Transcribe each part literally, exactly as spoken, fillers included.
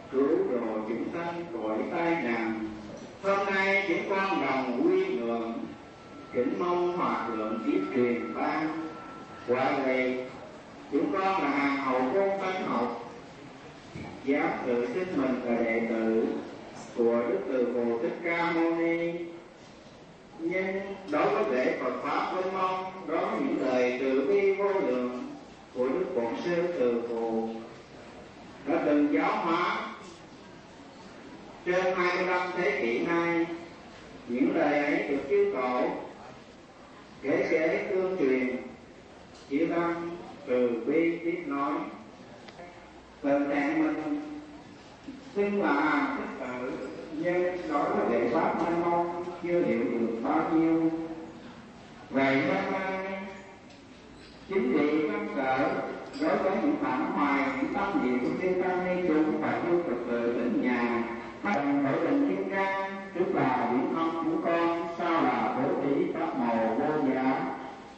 cứu độ chúng sanh khỏi tai nạn. Hôm nay chúng con đồng quy ngưỡng, kính mong Hòa Thượng tiếp truyền ban. Quả vậy, chúng con là hàng hậu môn Tân học, dám tự xưng mình là đệ tử của Đức Từ Phụ Thích Ca Mâu Ni. Nhưng đối với lễ Phật pháp vân mong đó những lời từ bi vô lượng của Đức Bổn Sư Từ Phụ đã từng giáo hóa trên hai mươi lăm thế kỷ nay. Những lời ấy được chư tổ kể kể tương truyền, chỉ bằng từ bi tiếp nói. Từ trạng mình xưng là thích tử, nhưng đối với lễ pháp mênh mông chưa hiểu được bao nhiêu. Vậy hôm nay chính vì căn sở đối với những phản hoài, những tâm niệm của chư tăng ni chúng phải tu thực tự tỉnh nhà, phát khởi tình kim cang, trước là biển không của con, sau là bố thí pháp màu vô giá.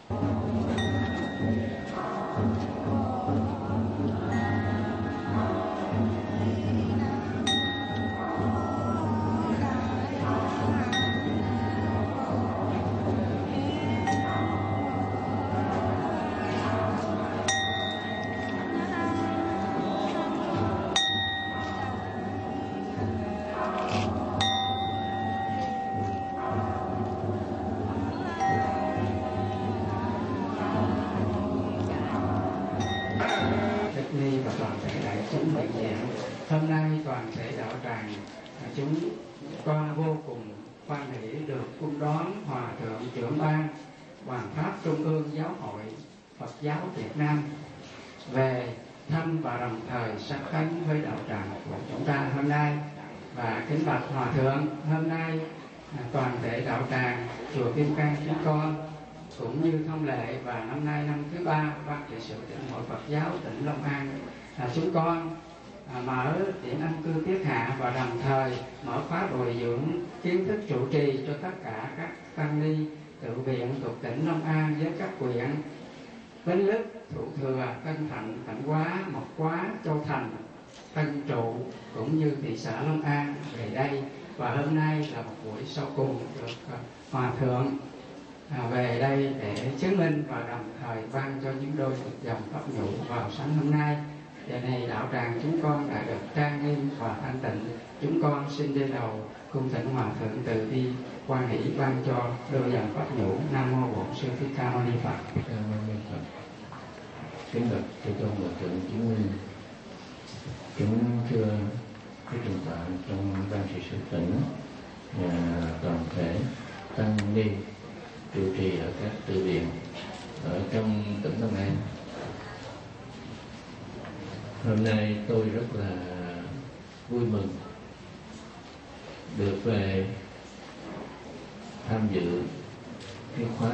Hôm nay toàn thể đạo tràng chúng con vô cùng hoan hỷ được cung đón Hòa Thượng Trưởng ban Hoàng Pháp Trung ương Giáo hội Phật giáo Việt Nam về thăm và đồng thời sát cánh với đạo tràng của chúng ta hôm nay. Và kính bạch Hòa Thượng, hôm nay toàn thể đạo tràng chùa Kim Cang chúng con cũng như thông lệ và năm nay năm thứ ba ban trị sự Tỉnh hội Phật giáo tỉnh Long An là chúng con À, mở điểm an cư tiết hạ và đồng thời mở khóa bồi dưỡng kiến thức trụ trì cho tất cả các tăng ni tự viện thuộc tỉnh Long An với các huyện Bến Lức, Thủ Thừa, Tân Thạnh, Thạnh Hóa, Mộc Hóa, Châu Thành, Tân Trụ cũng như thị xã Long An về đây. Và hôm nay là một buổi sau cùng được Hòa Thượng à, về đây để chứng minh và đồng thời ban cho những đôi dòng pháp nhũ vào sáng hôm nay. Giờ này đạo tràng chúng con đã được trang nghiêm và thanh tịnh. Chúng con xin đi đầu cung thỉnh Hòa Thượng từ bi quan hỷ ban cho đôi dòng pháp nhũ. Nam mô Bổn Sư Thích Ca Mâu Ni Phật. Nam mô Phật. Kính bạch chư tôn Hòa Thượng chứng minh, kính thưa quý thượng tọa trong ban trị sự tỉnh và toàn thể tăng ni trụ trì ở các tự viện ở trong tỉnh Long An. Hôm nay tôi rất là vui mừng được về tham dự cái khóa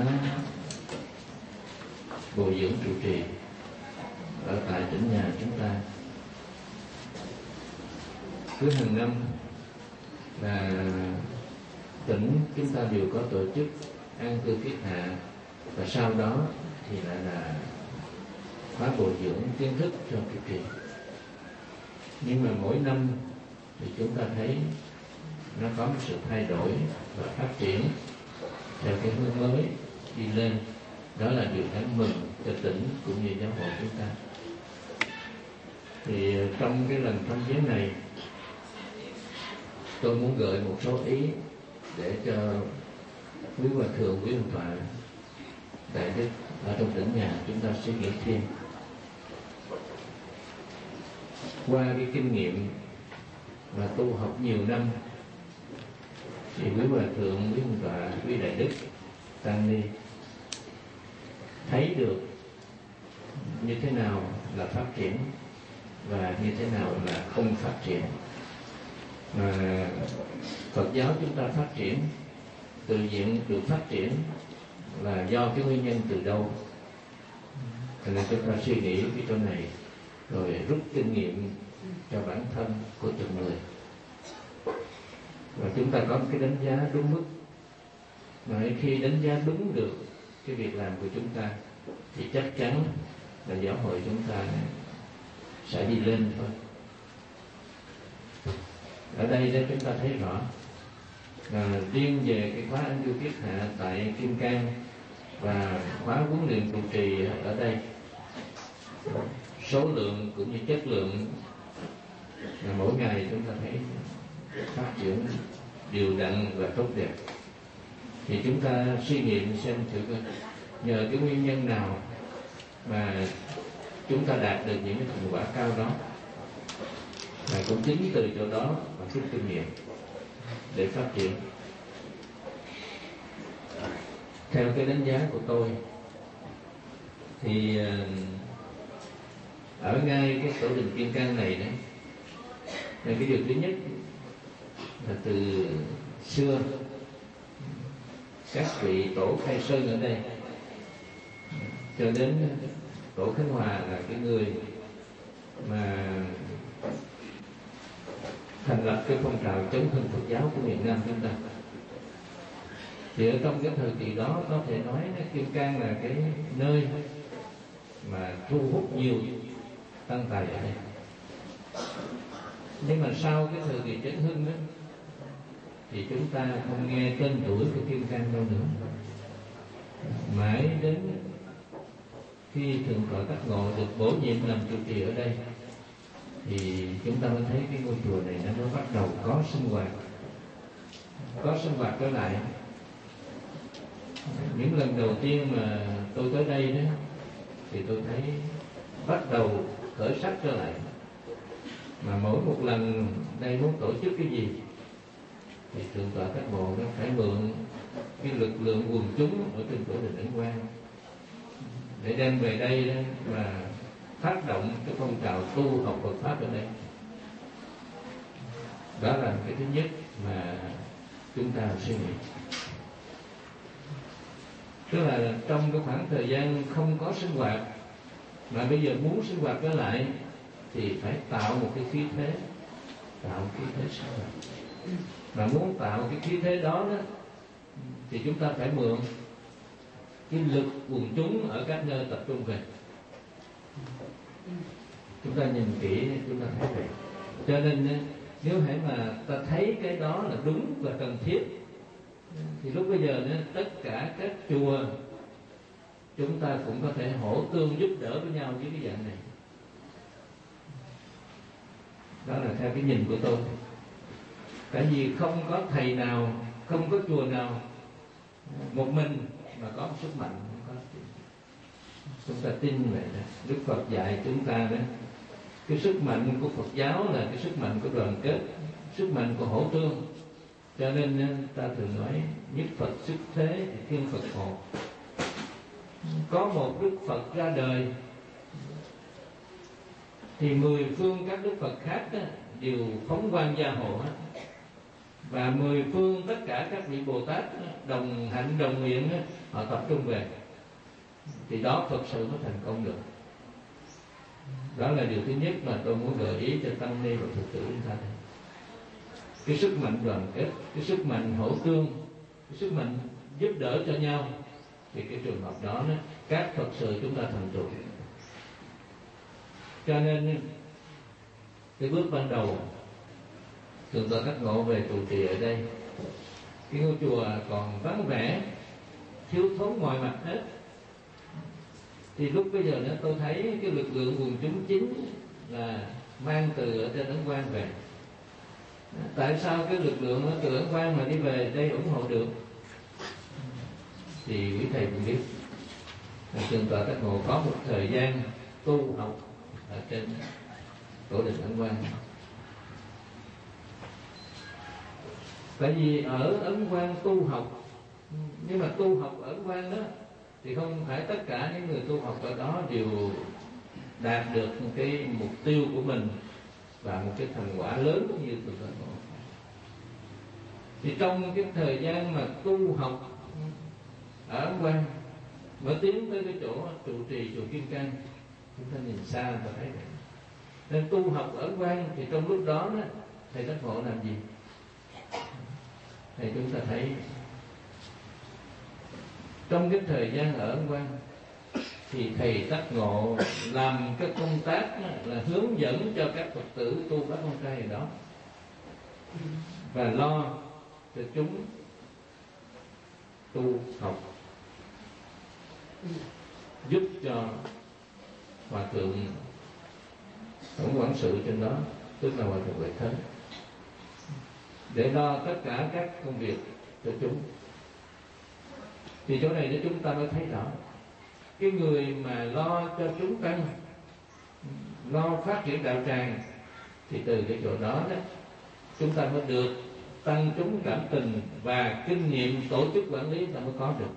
bồi dưỡng trụ trì ở tại tỉnh nhà chúng ta. Cứ hàng năm là tỉnh chúng ta đều có tổ chức an cư kiết hạ, và sau đó thì lại là khóa bồi dưỡng kiến thức cho trụ trì. Nhưng mà mỗi năm thì chúng ta thấy nó có một sự thay đổi và phát triển theo cái hướng mới đi lên. Đó là điều đáng mừng cho tỉnh cũng như giáo hội chúng ta. Thì trong cái lần thăm viếng này, tôi muốn gợi một số ý để cho quý hòa thượng, quý hồng tọa, đại đức ở trong tỉnh nhà chúng ta suy nghĩ thêm. Qua cái kinh nghiệm và tu học nhiều năm thì quý hòa thượng, quý hồng tọa, quý đại đức, tăng ni thấy được như thế nào là phát triển và như thế nào là không phát triển. Mà Phật giáo chúng ta phát triển, tự diện được phát triển là do cái nguyên nhân từ đâu. Cho nên chúng ta suy nghĩ cái chỗ này rồi rút kinh nghiệm cho bản thân của từng người, và chúng ta có một cái đánh giá đúng mức. Mà khi đánh giá đúng được cái việc làm của chúng ta thì chắc chắn là giáo hội chúng ta sẽ đi lên thôi. Ở đây đó chúng ta thấy rõ là riêng về cái khóa Anh Du Kiết Hạ tại Kim Cang và khóa huấn luyện trụ trì ở đây, số lượng cũng như chất lượng là mỗi ngày chúng ta thấy phát triển đều đặn và tốt đẹp. Thì chúng ta suy nghiệm xem thử coi nhờ cái nguyên nhân nào mà chúng ta đạt được những cái thành quả cao đó, và cũng chính từ chỗ đó mà rút kinh nghiệm để phát triển. Theo cái đánh giá của tôi thì ở ngay cái tổ đình Kim Cang này đấy, là cái điều thứ nhất là từ xưa các vị tổ Khai Sơn ở đây cho đến tổ Khánh Hòa là cái người mà thành lập cái phong trào chống hưng Phật giáo của miền Nam chúng ta. Thì ở trong cái thời kỳ đó có thể nói Kim Cang là cái nơi mà thu hút nhiều tăng tài ở đây. Nhưng mà sau cái thời kỳ Chấn Hưng đó thì chúng ta không nghe tên tuổi của Kim Cang đâu nữa. Mãi đến khi Thượng tọa Giác Ngộ được bổ nhiệm làm trụ trì ở đây thì chúng ta mới thấy cái ngôi chùa này nó mới bắt đầu có sinh hoạt, có sinh hoạt trở lại. Những lần đầu tiên mà tôi tới đây đó thì tôi thấy bắt đầu khởi sắc trở lại. Mà mỗi một lần đây muốn tổ chức cái gì thì Thượng tọa Giác Ngộ nó phải mượn cái lực lượng quần chúng ở trên tổ đình Ấn Quang để đem về đây đó mà phát động cái phong trào tu học Phật pháp ở đây. Đó là cái thứ nhất mà chúng ta suy nghĩ. Tức là trong cái khoảng thời gian không có sinh hoạt mà bây giờ muốn sinh hoạt trở lại thì phải tạo một cái khí thế, tạo khí thế sinh hoạt. Mà muốn tạo cái khí thế đó đó thì chúng ta phải mượn cái lực quần chúng ở các nơi tập trung về. Chúng ta nhìn kỹ chúng ta thấy vậy. Cho nên nếu hãy mà ta thấy cái đó là đúng và cần thiết thì lúc bây giờ nữa, tất cả các chùa chúng ta cũng có thể hỗ tương giúp đỡ với nhau với cái dạng này. Đó là theo cái nhìn của tôi. Tại vì không có thầy nào, không có chùa nào một mình mà có một sức mạnh. Không có. Chúng ta tin vậy đó. Đức Phật dạy chúng ta đó, cái sức mạnh của Phật giáo là cái sức mạnh của đoàn kết, sức mạnh của hỗ tương. Cho nên ta thường nói nhất Phật xuất thế thì thiên Phật hộ. Có một Đức Phật ra đời thì mười phương các Đức Phật khác đó, đều phóng quang gia hộ hết. Và mười phương tất cả các vị Bồ Tát đồng hạnh đồng nguyện họ tập trung về thì đó thực sự mới thành công được. Đó là điều thứ nhất mà tôi muốn gợi ý cho tăng ni và Phật tử chúng ta. Cái sức mạnh đoàn kết, cái sức mạnh hỗ tương, cái sức mạnh giúp đỡ cho nhau thì cái trường hợp đó, đó các Phật sự chúng ta thành tựu. Cho nên cái bước ban đầu Thượng tọa Giác Ngộ về trụ trì ở đây, cái ngôi chùa còn vắng vẻ, thiếu thốn mọi mặt hết. Thì lúc bây giờ nữa tôi thấy cái lực lượng quần chúng chính là mang từ ở trên Ấn Quang về. Tại sao cái lực lượng từ Ấn Quang mà đi về đây ủng hộ được? Thì quý thầy cũng biết, Thượng tọa Giác Ngộ có một thời gian tu học ở trên tổ đình Ấn Quang. Tại vì ở Ấn Quang tu học, nhưng mà tu học ở Ấn Quang đó thì không phải tất cả những người tu học ở đó đều đạt được một cái mục tiêu của mình và một cái thành quả lớn như Thượng tọa Ngộ. Thì trong cái thời gian mà tu học ở Ấn Quang mới tiến tới cái chỗ trụ trì chùa Kim Cang, chúng ta nhìn xa và thấy vậy. Nên tu học ở Ấn Quang thì trong lúc đó, đó thầy Giác Ngộ làm gì? Thì chúng ta thấy trong cái thời gian ở Ấn Quang thì thầy Giác Ngộ làm cái công tác là hướng dẫn cho các Phật tử tu các con trai đó. và lo cho chúng tu học, giúp cho hòa thượng tổng quản sự trên đó, tức là hòa thượng Huệ Thế, để lo tất cả các công việc cho chúng. Thì chỗ này để chúng ta mới thấy rõ cái người mà lo cho chúng tăng, lo phát triển đạo tràng, thì từ cái chỗ đó đó chúng ta mới được tăng chúng cảm tình và kinh nghiệm tổ chức quản lý là mới có được.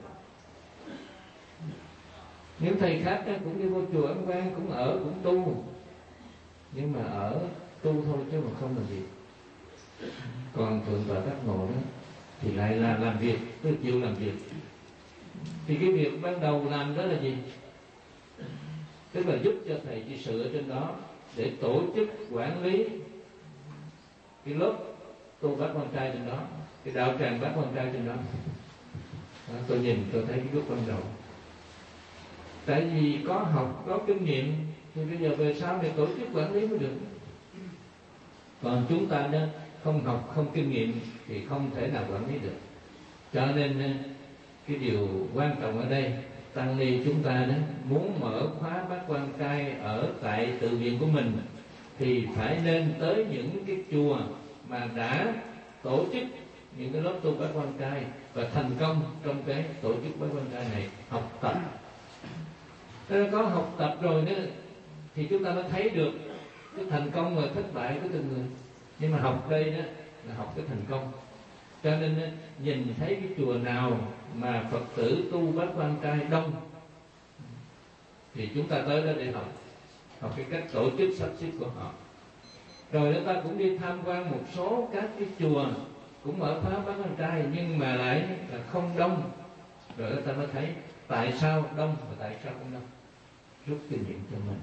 Những thầy khác đó cũng đi vô chùa Ấn Quang, cũng ở cũng tu, nhưng mà ở tu thôi chứ mà không làm gì. Còn Thượng tọa Giác Ngộ đó thì lại là làm việc, tôi chịu làm việc. Thì cái việc ban đầu làm đó là gì? Tức là giúp cho thầy trị sự ở trên đó để tổ chức quản lý cái lớp tu bác quan trai trên đó, cái đạo tràng bác quan trai trên đó. Đó, tôi nhìn tôi thấy cái lúc ban đầu, tại vì có học có kinh nghiệm thì bây giờ về sau này tổ chức quản lý mới được. Còn chúng ta đó không học không kinh nghiệm thì không thể nào quản lý được. Cho nên cái điều quan trọng ở đây, tăng ni chúng ta đó muốn mở khóa bát quan trai ở tại tự viện của mình thì phải nên tới những cái chùa mà đã tổ chức những cái lớp tu bát quan trai và thành công trong cái tổ chức bát quan trai này, học tập. Nếu có học tập rồi đó thì chúng ta mới thấy được cái thành công và thất bại của từng người. Nhưng mà học đây đó là học cái thành công. Cho nên nhìn thấy cái chùa nào mà Phật tử tu bát quan trai đông thì chúng ta tới đó để học, học cái cách tổ chức sắp xếp của họ. Rồi chúng ta cũng đi tham quan một số các cái chùa cũng mở khóa bát quan trai nhưng mà lại là không đông. Rồi chúng ta mới thấy tại sao đông và tại sao không đông, rút kinh nghiệm cho mình.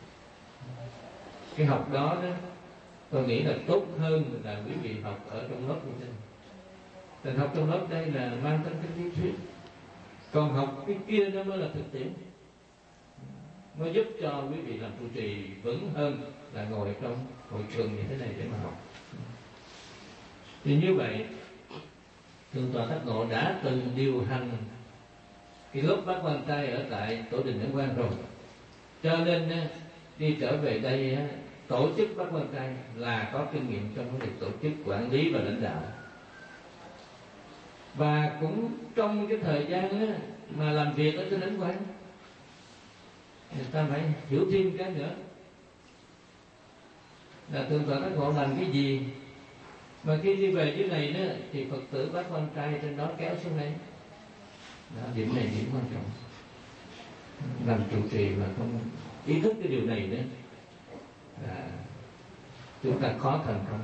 Cái học đó đó tôi nghĩ là tốt hơn là quý vị học ở trong lớp như thế này. Tình học trong lớp đây là mang tính cái lý thuyết, còn học cái kia nó mới là thực tiễn, nó giúp cho quý vị làm trụ trì vững hơn là ngồi trong hội trường như thế này để mà học. Thì như vậy Thượng tọa Giác Ngộ đã từng điều hành cái lớp bát quan trai ở tại tổ đình Ấn Quang rồi, cho nên đi trở về đây tổ chức bát quan trai là có kinh nghiệm trong cái việc tổ chức quản lý và lãnh đạo. Và cũng trong cái thời gian á, mà làm việc ở trên Ấn Quang, người ta phải hiểu thêm cái nữa là Thượng tọa Giác Ngộ làm cái gì mà khi đi về dưới này đó thì Phật tử bác quan trai trên đó kéo xuống đây. Đó, điểm này điểm quan trọng. Làm trụ trì mà không ý thức cái điều này nữa là chúng ta khó thành công.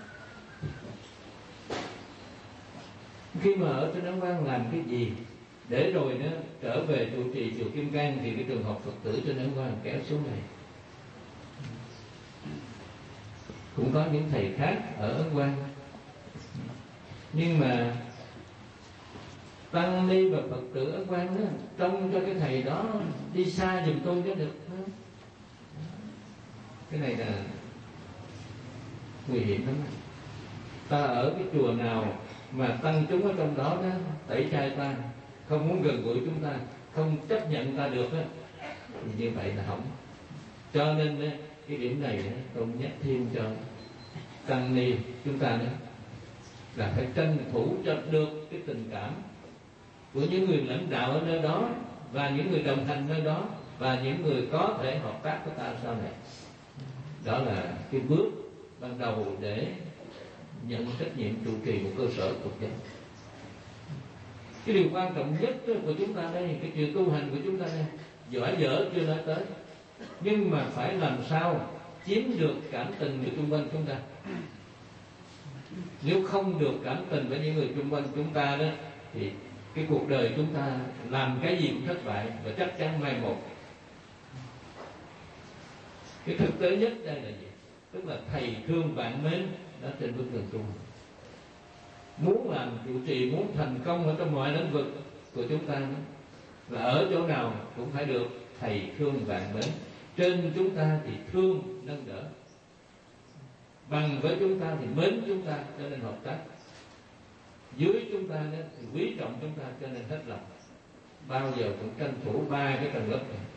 Khi mà ở trên Ấn Quang làm cái gì để rồi nó trở về trụ trì chùa Kim Cang thì cái trường học Phật tử trên Ấn Quang kéo xuống này. Cũng có những thầy khác ở Ấn Quang, nhưng mà tăng ni và Phật tử Ấn Quang đó trông cho cái thầy đó đi xa giùm tôi cho được. Cái này là nguy hiểm lắm. Ta ở cái chùa nào mà tăng chúng ở trong đó đó tẩy chay ta, không muốn gần gũi chúng ta, không chấp nhận ta được đó, thì như vậy là hỏng. Cho nên đó, cái điểm này đó, tôi nhắc thêm cho tăng ni chúng ta đó là phải tranh thủ cho được cái tình cảm của những người lãnh đạo ở nơi đó và những người đồng hành nơi đó và những người có thể hợp tác với ta sau này. Đó là cái bước ban đầu để nhận trách nhiệm trụ trì một cơ sở Phật giáo. Cái điều quan trọng nhất của chúng ta đây, cái chuyện tu hành của chúng ta đây, giỏi dở chưa nói tới, nhưng mà phải làm sao chiếm được cảm tình của xung quanh chúng ta. Nếu không được cảm tình với những người xung quanh chúng ta đó thì cái cuộc đời chúng ta làm cái gì cũng thất bại và chắc chắn mai một. Cái thực tế nhất đây là gì? Tức là thầy thương bạn mến đó trên bước đường tu. Muốn làm trụ trì, muốn thành công ở trong mọi lĩnh vực của chúng ta đó, là ở chỗ nào cũng phải được thầy thương bạn mến. Trên chúng ta thì thương nâng đỡ. bằng với chúng ta thì mến chúng ta cho nên hợp tác, dưới chúng ta đó thì quý trọng chúng ta cho nên hết lòng, bao giờ cũng tranh thủ ba cái tầng lớp này.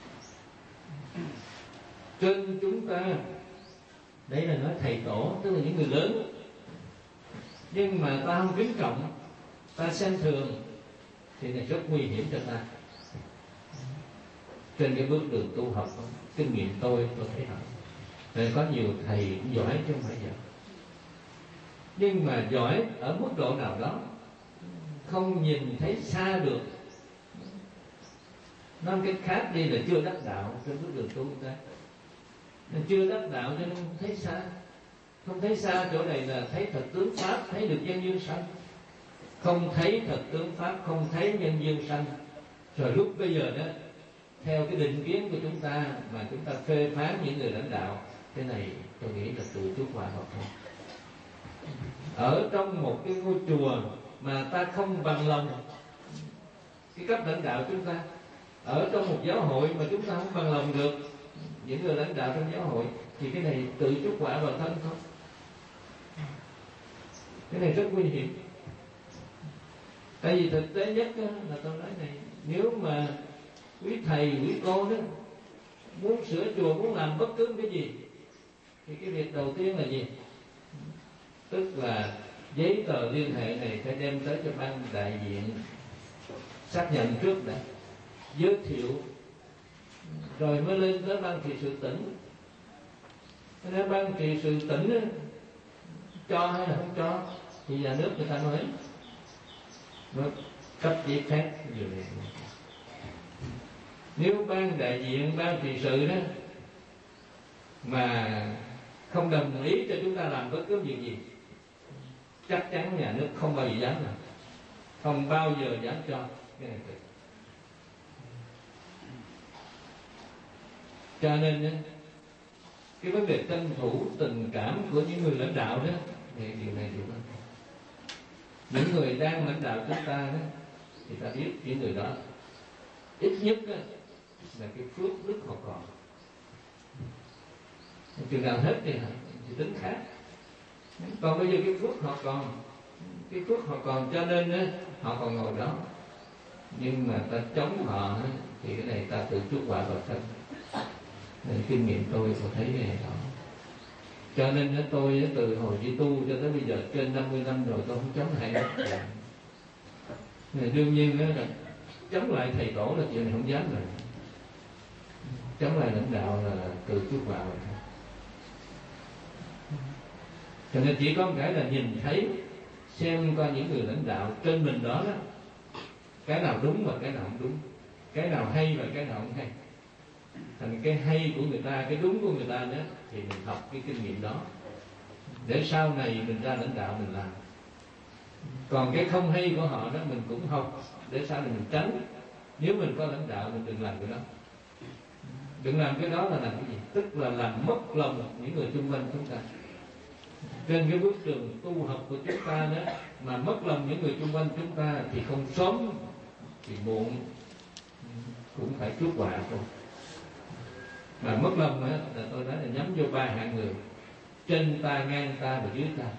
Trên chúng ta, đây là nói thầy tổ, tức là những người lớn, nhưng mà ta không kính trọng, ta xem thường thì này rất nguy hiểm cho ta. Trên cái bước đường tu học, kinh nghiệm tôi tôi thấy rằng nên có nhiều thầy giỏi chứ không phải giỏi, nhưng mà giỏi ở mức độ nào đó, không nhìn thấy xa được. Nói cách khác đi là chưa đắc đạo trên bước đường tu ta, nên chưa đắc đạo cho nên không thấy xa. Không thấy xa chỗ này là thấy thật tướng pháp, thấy được nhân duyên sanh. Không thấy thật tướng pháp, không thấy nhân duyên sanh, rồi lúc bây giờ đó theo cái định kiến của chúng ta mà chúng ta phê phán những người lãnh đạo, cái này tôi nghĩ là tự chuốc họa học thôi. Ở trong một cái ngôi chùa mà ta không bằng lòng cái cấp lãnh đạo chúng ta, ở trong một giáo hội mà chúng ta không bằng lòng được những người lãnh đạo trong giáo hội, thì cái này tự chuốc họa vào thân thôi. Cái này rất nguy hiểm. Tại vì thực tế nhất là tôi nói này, nếu mà quý thầy, quý cô đó muốn sửa chùa, muốn làm bất cứ cái gì, thì cái việc đầu tiên là gì? Tức là giấy tờ liên hệ này phải đem tới cho ban đại diện xác nhận trước đã, giới thiệu, rồi mới lên tới ban trị sự tỉnh. Nên ban trị sự tỉnh cho hay là không cho thì nhà nước người ta mới mới cấp giấy phép điều này. Nếu ban đại diện, ban trị sự đó mà không đồng ý cho chúng ta làm bất cứ việc gì, chắc chắn nhà nước không bao giờ dám làm, không bao giờ dám cho cái này được. Cho nên cái vấn đề tranh thủ tình cảm của những người lãnh đạo đó, thì điều này điều quan trọng. Những người đang lãnh đạo chúng ta đó, thì ta biết những người đó ít nhất đó, là cái phước đức họ còn. Chừng nào hết thì, thì tính khác. Còn bây giờ cái phước họ còn, cái phước họ còn cho nên đó, họ còn ngồi đó. Nhưng mà ta chống họ thì cái này ta tự chuốc họa vào thân. Nên kinh nghiệm tôi tôi thấy cái này đó. Cho nên đó, tôi từ hồi đi tu cho tới bây giờ trên năm mươi năm rồi tôi không chống lại nữa. Đương nhiên đó là chống lại thầy tổ là chuyện này không dám rồi. Chống lại lãnh đạo là tự chuốc họa rồi. Cho nên chỉ có một cái là nhìn thấy, xem coi những người lãnh đạo trên mình đó đó, cái nào đúng và cái nào không đúng, cái nào hay và cái nào không hay. Thành cái hay của người ta, cái đúng của người ta đó, thì mình học cái kinh nghiệm đó để sau này mình ra lãnh đạo mình làm. Còn cái không hay của họ đó mình cũng học để sau này mình tránh. Nếu mình có lãnh đạo mình đừng làm cái đó. Đừng làm cái đó là làm cái gì? Tức là làm mất lòng những người xung quanh chúng ta. Trên cái bước đường tu học của chúng ta đó mà mất lòng những người xung quanh chúng ta, thì không sớm thì muộn cũng phải chuốc họa thôi. Mà mất lòng đó, là tôi nói là nhắm vô ba hạng người: trên ta, ngang ta và dưới ta.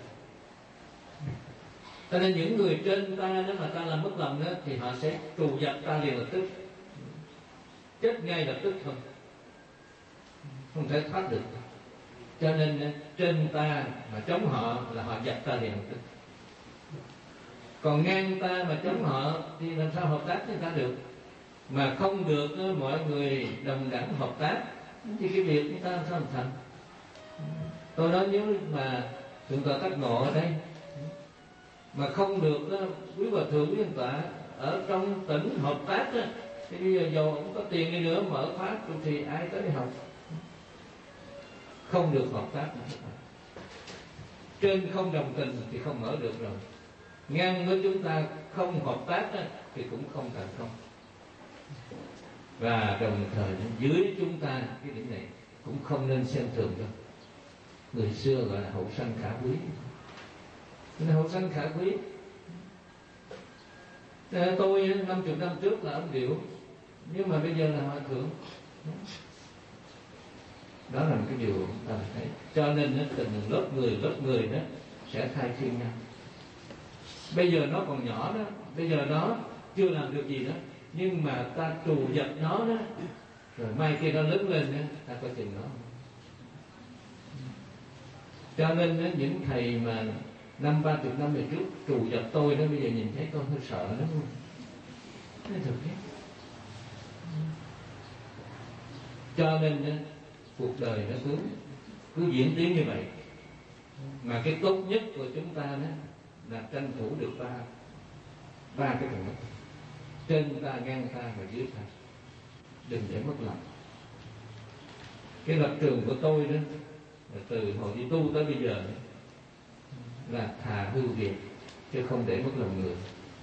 Cho nên những người trên ta nếu mà ta làm mất lòng đó, thì họ sẽ trù dập ta liền lập tức, chết ngay lập tức thôi, không thể thoát được. Cho nên trên ta mà chống họ là họ dập ta liền lập tức. Còn ngang ta mà chống họ thì làm sao hợp tác với ta được? Mà không được mọi người đồng đẳng hợp tác thì cái việc chúng ta làm sao làm thành? Tôi nói nếu mà thượng tọa Tác Ngộ ở đây mà không được quý hòa thượng, quý nhân tọa ở trong tỉnh hợp tác đó, thì bây giờ dù cũng có tiền đi nữa mở pháp thì ai tới đi học? Không được hợp tác. Trên không đồng tình thì không mở được rồi. Ngang với chúng ta không hợp tác đó, thì cũng không thành công. Và đồng thời dưới chúng ta cái điểm này cũng không nên xem thường đâu. Người xưa gọi là hậu sanh khả quý. Hậu sanh khả quý. Tôi năm mươi năm trước là ông Điệu, nhưng mà bây giờ là hòa thượng. Đó là một cái điều chúng ta thấy. Cho nên nó từng lớp người lớp người đó sẽ thay phiên nhau. Bây giờ nó còn nhỏ đó, bây giờ nó chưa làm được gì đó, nhưng mà ta trù dập nó đó, rồi mai kia nó lớn lên đó, ta coi chừng nó. Cho nên đó, những thầy mà năm ba chục năm về trước trù dập tôi đó, bây giờ nhìn thấy tôi hơi sợ lắm luôn. Nó thật đấy. Cho nên đó, cuộc đời nó cứ cứ diễn tiến như vậy. Mà cái tốt nhất của chúng ta đó là tranh thủ được ba ba cái tầng đất, trên ta, ngang ta và dưới ta, đừng để mất lòng. Cái lập trường của tôi đó là từ hồi đi tu tới bây giờ đó, là thà hư việc chứ không để mất lòng người.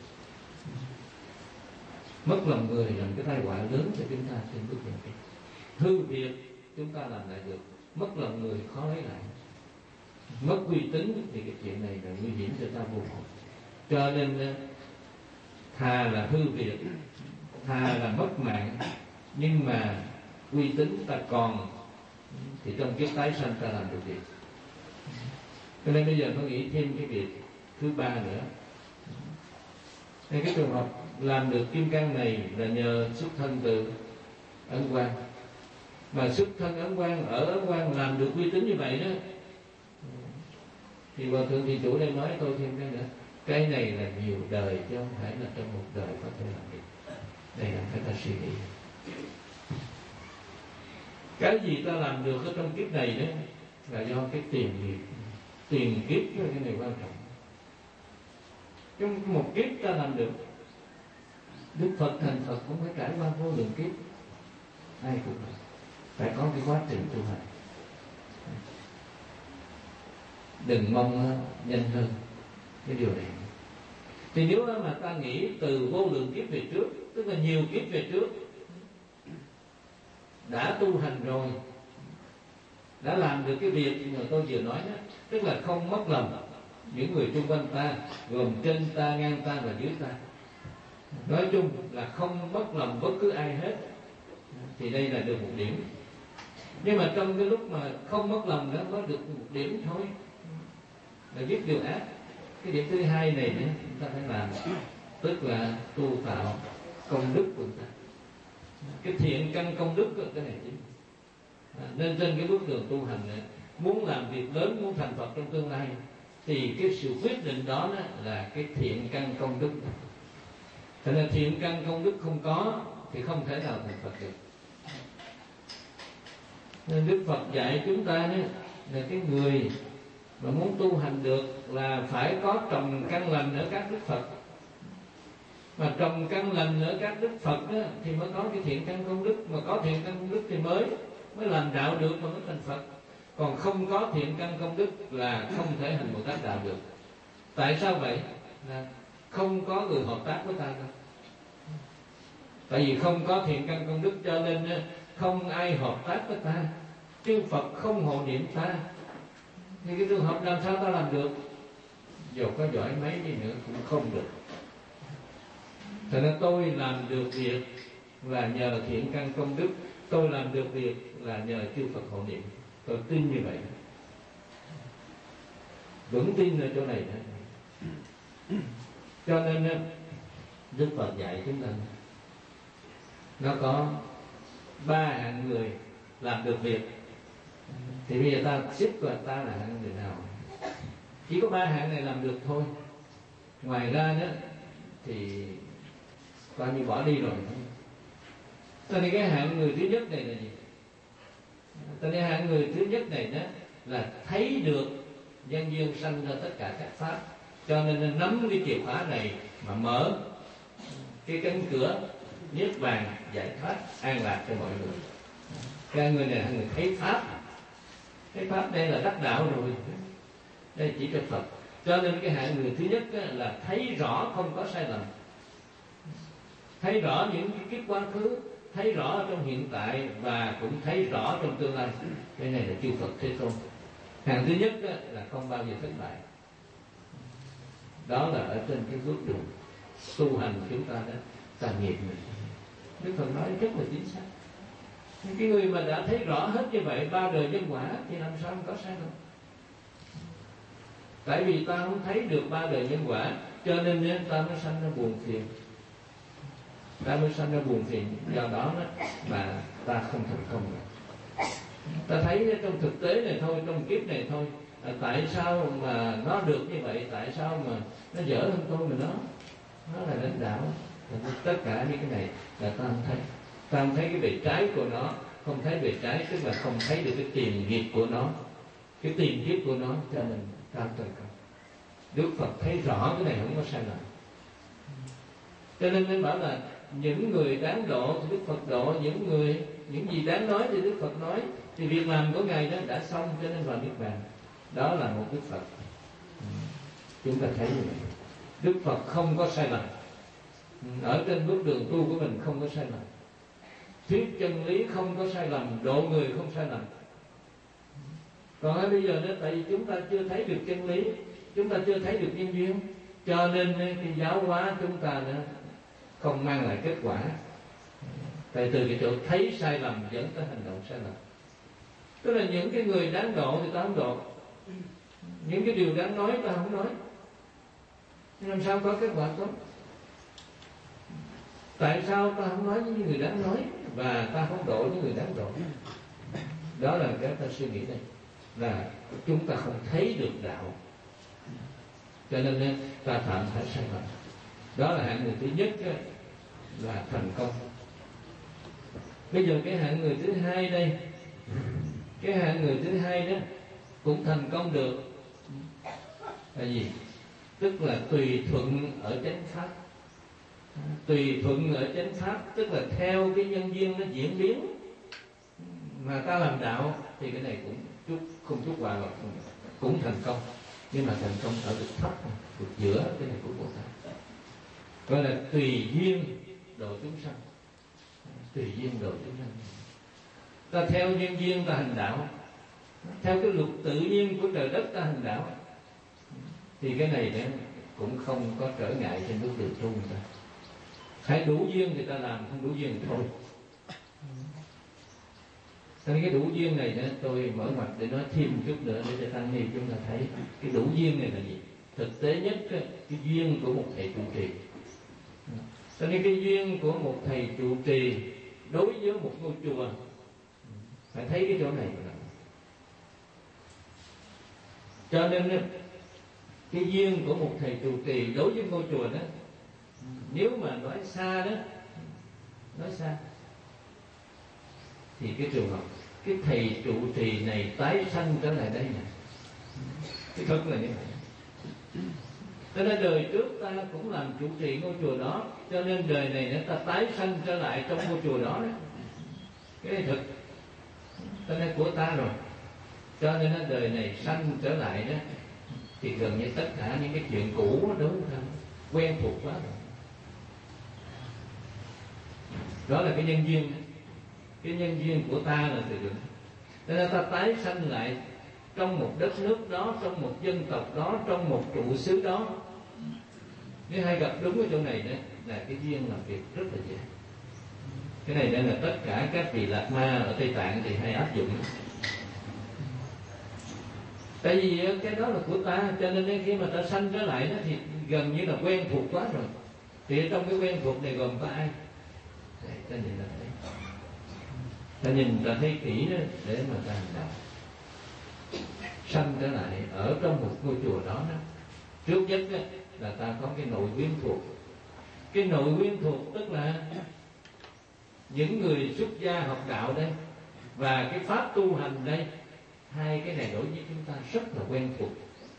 Mất lòng người là một cái tai họa lớn cho chúng ta trên bước đường này. Hư việc chúng ta làm lại được, mất lòng người khó lấy lại. Mất uy tín thì cái chuyện này là nguy hiểm cho ta vô cùng. Cho nên thà là hư việc, thà là mất mạng, nhưng mà uy tín ta còn, thì trong kiếp tái sanh ta làm được việc. Cho nên bây giờ tôi nghĩ thêm cái việc thứ ba nữa. Nên cái trường hợp làm được kim cang này là nhờ xuất thân từ Ấn Quang. Mà xuất thân Ấn Quang, ở Ấn Quang làm được uy tín như vậy đó, thì Hòa Thượng Thị Chủ đây nói tôi thêm cái nữa. Cái này là nhiều đời chứ không phải là trong một đời có thể làm được. Đây là phải ta suy nghĩ. Cái gì ta làm được ở trong kiếp này đó là do cái tiền nghiệp. Tiền kiếp cái này quan trọng. Trong một kiếp ta làm được. Đức Phật thành Phật cũng phải trải qua vô lượng kiếp. Ai cũng phải có cái quá trình tu hành. Đừng mong nhanh hơn cái điều này. Thì nếu mà ta nghĩ từ vô lượng kiếp về trước, tức là nhiều kiếp về trước, đã tu hành rồi, đã làm được cái việc mà tôi vừa nói đó, tức là không mất lòng những người xung quanh ta, gồm trên ta, ngang ta và dưới ta. Nói chung là không mất lòng bất cứ ai hết, thì đây là được một điểm. Nhưng mà trong cái lúc mà không mất lòng đó có được một điểm thôi, là biết điều ác. Cái điểm thứ hai này nữa chúng ta phải làm, tức là tu tạo công đức của chúng ta. Cái thiện căn công đức đó, cái này chính. À, nên trên cái bước đường tu hành này, muốn làm việc lớn, muốn thành Phật trong tương lai, thì cái sự quyết định đó, đó là cái thiện căn công đức. Thế nên thiện căn công đức không có thì không thể nào thành Phật được. Nên Đức Phật dạy chúng ta đó, là cái người mà muốn tu hành được là phải có trồng căn lành ở các Đức Phật. Mà trồng căn lành ở các Đức Phật đó, thì mới có cái thiện căn công đức. Mà có thiện căn công đức thì mới mới làm đạo được, mà mới thành Phật. Còn không có thiện căn công đức là không thể hành Bồ Tát đạo được. Tại sao vậy? Là không có người hợp tác với ta đâu. Tại vì không có thiện căn công đức cho nên không ai hợp tác với ta. Chư Phật không hộ niệm ta, thì cái trường hợp làm sao ta làm được? Dù có giỏi mấy đi nữa cũng không được. Cho nên tôi làm được việc là nhờ thiện căn công đức. Tôi làm được việc là nhờ chư Phật hộ niệm. Tôi tin như vậy, vững tin ở chỗ này đó. Cho nên Đức Phật dạy chúng ta nó có ba hạng người làm được việc. Thì bây giờ ta xếp vào ta là hạng người nào? Chỉ có ba hạng này làm được thôi. Ngoài ra đó thì coi như bỏ đi rồi. Cho nên cái hạng người thứ nhất này là gì? Cho nên hạng người thứ nhất này đó là thấy được nhân duyên sanh ra tất cả các pháp. Cho nên nắm cái chìa khóa này mà mở cái cánh cửa niết bàn, giải thoát, an lạc cho mọi người. Cái người này là người thấy pháp. Cái pháp đây là đắc đạo rồi. Đây chỉ cho Phật. Cho nên cái hạng người thứ nhất là thấy rõ không có sai lầm. Thấy rõ những cái kiếp quá khứ, thấy rõ trong hiện tại và cũng thấy rõ trong tương lai. Cái này là chư Phật Thế Tôn. Hạng thứ nhất là không bao giờ thất bại. Đó là ở trên cái bước đường tu hành chúng ta đó, tà nghiệp mình. Đức Phật nói rất là chính xác. Cái người mà đã thấy rõ hết như vậy ba đời nhân quả thì làm sao không có sai lầm? Tại vì ta không thấy được ba đời nhân quả, cho nên ta mới sanh ra buồn phiền, ta mới sanh ra buồn phiền. Do đó mà ta không thành công được. Ta thấy trong thực tế này thôi, trong kiếp này thôi, à, tại sao mà nó được như vậy, tại sao mà nó dở hơn tôi mà nó nó là lãnh đạo. Tất cả những cái này là ta không thấy, ta không thấy cái bề trái của nó. Không thấy bề trái tức là không thấy được cái tiền nghiệp của nó, cái tiền kiếp của nó, cho nên ta không thành công. Đức Phật thấy rõ cái này không có sai lầm, cho nên mới bảo là những người đáng độ thì Đức Phật độ, những người những gì đáng nói thì Đức Phật nói. Thì việc làm của Ngài đó đã xong, cho nên vào Niết Bàn. Đó là một Đức Phật. Chúng ta thấy như vậy, Đức Phật không có sai lầm. Ở trên bước đường tu của mình không có sai lầm, thuyết chân lý không có sai lầm, độ người không sai lầm. Còn bây giờ đó, tại vì chúng ta chưa thấy được chân lý, chúng ta chưa thấy được nhân duyên, cho nên cái giáo hóa chúng ta đó không mang lại kết quả. Tại từ cái chỗ thấy sai lầm dẫn tới hành động sai lầm. Tức là những cái người đáng độ thì ta không độ, những cái điều đáng nói ta không nói, làm sao có kết quả tốt? Tại sao ta không nói với những người đáng nói và ta không độ những người đáng độ? Đó là cái ta suy nghĩ đây, là chúng ta không thấy được đạo, cho nên ta phạm phải sai lầm. Đó là hạng người thứ nhất là thành công. Bây giờ cái hạng người thứ hai đây, cái hạng người thứ hai đó cũng thành công được là gì? Tức là tùy thuận ở chánh pháp. Tùy thuận ở chánh pháp tức là theo cái nhân duyên nó diễn biến mà ta làm đạo, thì cái này cũng chút không chút hòa lộc cũng thành công, nhưng mà thành công ở vực thấp, vực giữa cái này của Bồ Tát, gọi là tùy duyên độ chúng sanh. Tùy duyên độ chúng sanh, ta theo nhân duyên ta hành đạo, theo cái luật tự nhiên của trời đất ta hành đạo, thì cái này đó cũng không có trở ngại trên bước đường tu người ta. Hãy đủ duyên thì ta làm, không đủ duyên thì thôi. Cho nên cái đủ duyên này đó, tôi mở mặt để nói thêm một chút nữa để cho tăng ni chúng ta thấy cái đủ duyên này là gì. Thực tế nhất cái duyên của một thầy trụ trì. Cho nên cái duyên của một thầy trụ trì đối với một ngôi chùa, phải thấy cái chỗ này rồi. Cho nên cái duyên của một thầy trụ trì đối với ngôi chùa đó, nếu mà nói xa đó, nói xa thì cái trường hợp cái thầy trụ trì này tái sanh trở lại đây nè, cái thật là như vậy. Cho nên đời trước ta cũng làm trụ trì ngôi chùa đó, cho nên đời này nữa ta tái sanh trở lại trong ngôi chùa đó đó. Cái này thực, cho nên của ta rồi. Cho nên đời này sanh trở lại đó thì gần như tất cả những cái chuyện cũ đó đối với ta quen thuộc quá rồi. Đó là cái nhân duyên, cái nhân duyên của ta là từ dựng. Cho nên ta tái sanh lại trong một đất nước đó, trong một dân tộc đó, trong một trụ xứ đó. Nếu hay gặp đúng ở chỗ này đó là cái duyên làm việc rất là dễ. Cái này đây là tất cả các vị Lạt Ma ở Tây Tạng thì hay áp dụng. Tại vì cái đó là của ta, cho nên khi mà ta sanh trở lại đó thì gần như là quen thuộc quá rồi. Thì trong cái quen thuộc này gồm có ai? Để ta nhìn ta thấy, ta nhìn ta thấy kỹ đó để mà ta hành động. Sanh trở lại ở trong một ngôi chùa đó, đó. Trước nhất đó, là ta có cái nội quyến thuộc. Cái nội quyến thuộc tức là những người xuất gia học đạo đây và cái pháp tu hành đây, hai cái này đối với chúng ta rất là quen thuộc.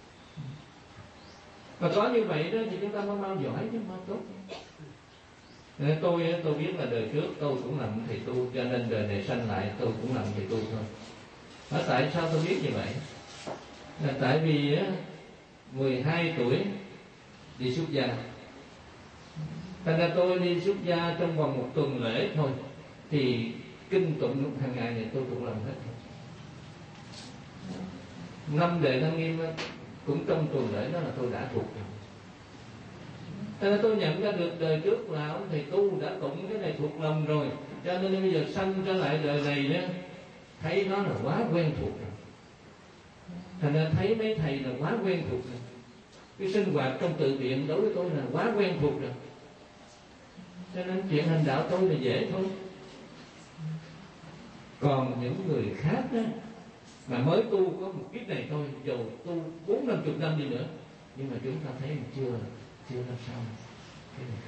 Mà có như vậy đó thì chúng ta mới mau giỏi chứ mau tốt. Nên tôi tôi biết là đời trước tôi cũng làm thầy tu, cho nên đời này sanh lại tôi cũng làm thầy tu thôi. Mà tại sao tôi biết như vậy? Là tại vì mười hai tuổi đi xuất gia. Thành ra tôi đi xuất gia trong vòng một tuần lễ thôi, thì kinh tụng hàng ngày này tôi cũng làm hết. Năm đệ Lăng Nghiêm cũng trong tuần lễ đó là tôi đã thuộc rồi. Thế nên tôi nhận ra được đời trước là ông thầy tu đã tụng cái này thuộc lòng rồi, Cho nên bây giờ sanh trở lại đời này đó, thấy nó là quá quen thuộc rồi. Thành ra thấy mấy thầy là quá quen thuộc rồi. Cái sinh hoạt trong tự viện đối với tôi là quá quen thuộc rồi. Cho nên chuyện hành đạo tôi là dễ thôi. Còn những người khác đó mà mới tu có một kiếp này thôi, dầu tu bốn năm chục năm đi nữa, nhưng mà chúng ta thấy chưa chưa làm sao cái này.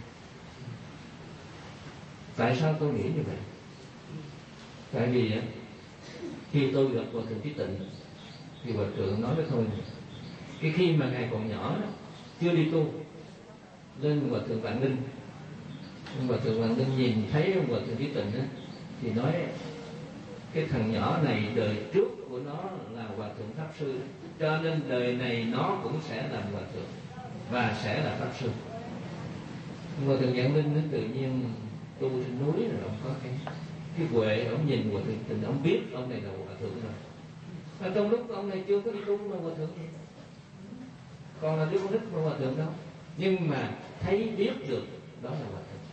Tại sao tôi nghĩ như vậy? Tại vì khi tôi gặp Hòa Thượng Trí Tịnh thì Hòa Thượng nói với tôi, cái khi mà ngài còn nhỏ chưa đi tu, lên Hòa Thượng Vạn Ninh, Hòa Thượng Vạn Ninh nhìn thấy Hòa Thượng Trí Tịnh thì nói cái thằng nhỏ này đời trước của nó là Hòa Thượng Pháp Sư, cho nên đời này nó cũng sẽ làm Hòa Thượng và sẽ là Pháp Sư. Hòa Thượng Vạn Ninh nó tự nhiên tu trên núi rồi, ông có cái cái huệ, ông nhìn Hòa Thượng Tịnh, ông biết ông này là Hòa Thượng rồi. Và trong lúc ông này chưa có đi tu mà Hòa Thượng gì, còn là đứa con nít mà Hòa Thượng đâu, nhưng mà thấy biết được đó là Hòa Thượng.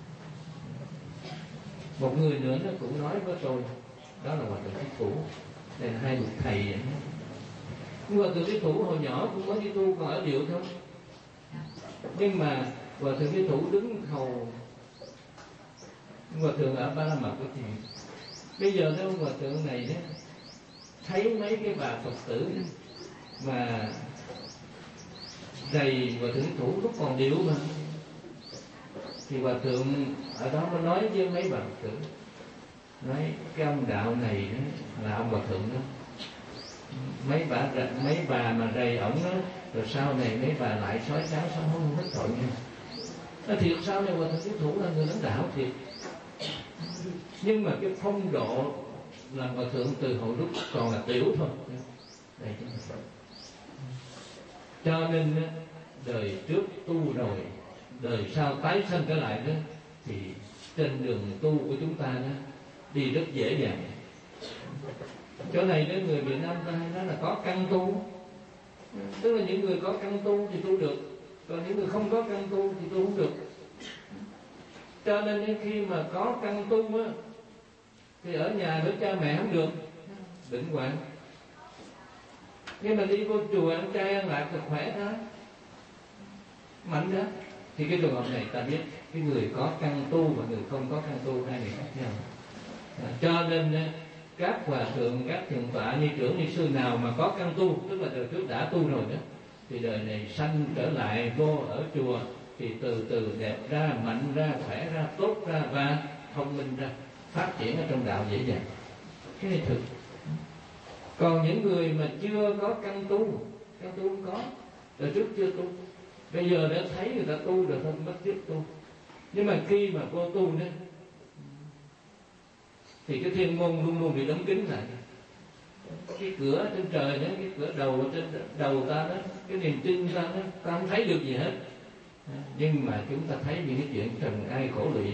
Một người nữa nó cũng nói với tôi, đó là Hòa Thượng Thích Thủ. Đây là hai bậc thầy vậy. Hòa Thượng Thích Thủ hồi nhỏ cũng mới đi tu, còn ở điệu thôi. Nhưng mà Hòa Thượng Thích Thủ đứng hầu Hòa Thượng ở Ba La Mật thì bây giờ đó Hòa Thượng này đó, thấy mấy cái bà Phật tử mà đầy Hòa Thượng Thích Thủ lúc còn điệu mà, thì Hòa Thượng ở đó mới nói với mấy bà Phật tử, nói cái ông đạo này đó, là ông Hòa Thượng đó, mấy bà mấy bà mà rầy ổng đó, rồi sau này mấy bà lại sói cháo sao không hết tội nha. Nó thiệt sau này Hòa Thượng Thích Thủ là người lãnh đạo thiệt, nhưng mà cái phong độ làm Hòa Thượng từ hồi lúc còn là tiểu thôi. Đây chính là cho nên đời trước tu rồi, đời sau tái sanh trở lại đó, thì trên đường tu của chúng ta đó đi rất dễ dàng. Chỗ này đó người Việt Nam ta hay nói là có căn tu, tức là những người có căn tu thì tu được, còn những người không có căn tu thì tu không được. Cho nên khi mà có căn tu á, thì ở nhà với cha mẹ không được, bệnh hoạn. Nhưng mà đi vô chùa ăn chay ăn lạc thì khỏe đó, mạnh đó. Thì cái trường hợp này ta biết cái người có căn tu và người không có căn tu hai người khác nhau. À, cho nên các hòa thượng, các thượng tọa, ni trưởng, ni sư nào mà có căn tu, tức là đời trước đã tu rồi đó, thì đời này sanh trở lại vô ở chùa thì từ từ đẹp ra, mạnh ra, khỏe ra, tốt ra và thông minh ra, phát triển ở trong đạo dễ dàng. Cái này thực. Còn những người mà chưa có căn tu, căn tu không có, đời trước chưa tu, bây giờ đã thấy người ta tu rồi thôi mất tiếp tu. Nhưng mà khi mà vô tu đó, thì cái thiên môn luôn luôn bị đóng kín lại. Cái cửa trên trời đó, cái cửa đầu trên đầu ta đó, cái niềm tin ta đó, ta không thấy được gì hết. Nhưng mà chúng ta thấy những cái chuyện trần ai khổ lụy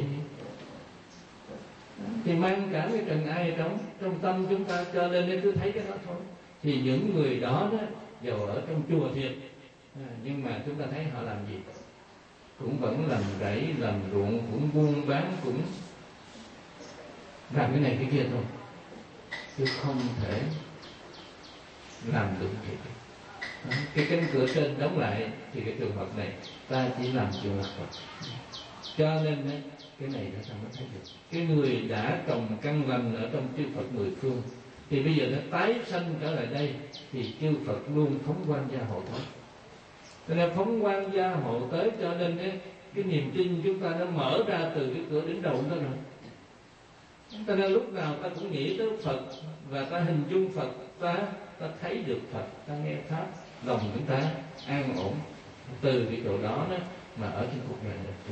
thì mang cả cái trần ai trong trong tâm chúng ta, cho nên cứ thấy cái đó thôi. Thì những người đó đó, dầu ở trong chùa thiệt, nhưng mà chúng ta thấy họ làm gì? Cũng vẫn làm rẫy, làm ruộng, cũng buôn bán, cũng làm cái này cái kia thôi, chứ không thể làm được thiệt. Cái cánh cửa trên đóng lại thì cái trường hợp này ta chỉ làm trường hợp Phật. Cho nên cái này đã sao mới thấy được. Cái người đã trồng căn lành ở trong chư Phật mười phương, thì bây giờ nó tái sanh trở lại đây, thì chư Phật luôn phóng quang gia hộ tới. Cho nên phóng quang gia hộ tới, cho nên cái, cái niềm tin chúng ta nó mở ra từ cái cửa đỉnh đầu đó rồi. Cho nên lúc nào ta cũng nghĩ tới Phật, và ta hình dung Phật, ta ta thấy được Phật, ta nghe pháp, lòng chúng ta an ổn từ cái chỗ đó, đó mà ở trên cuộc đời này tu.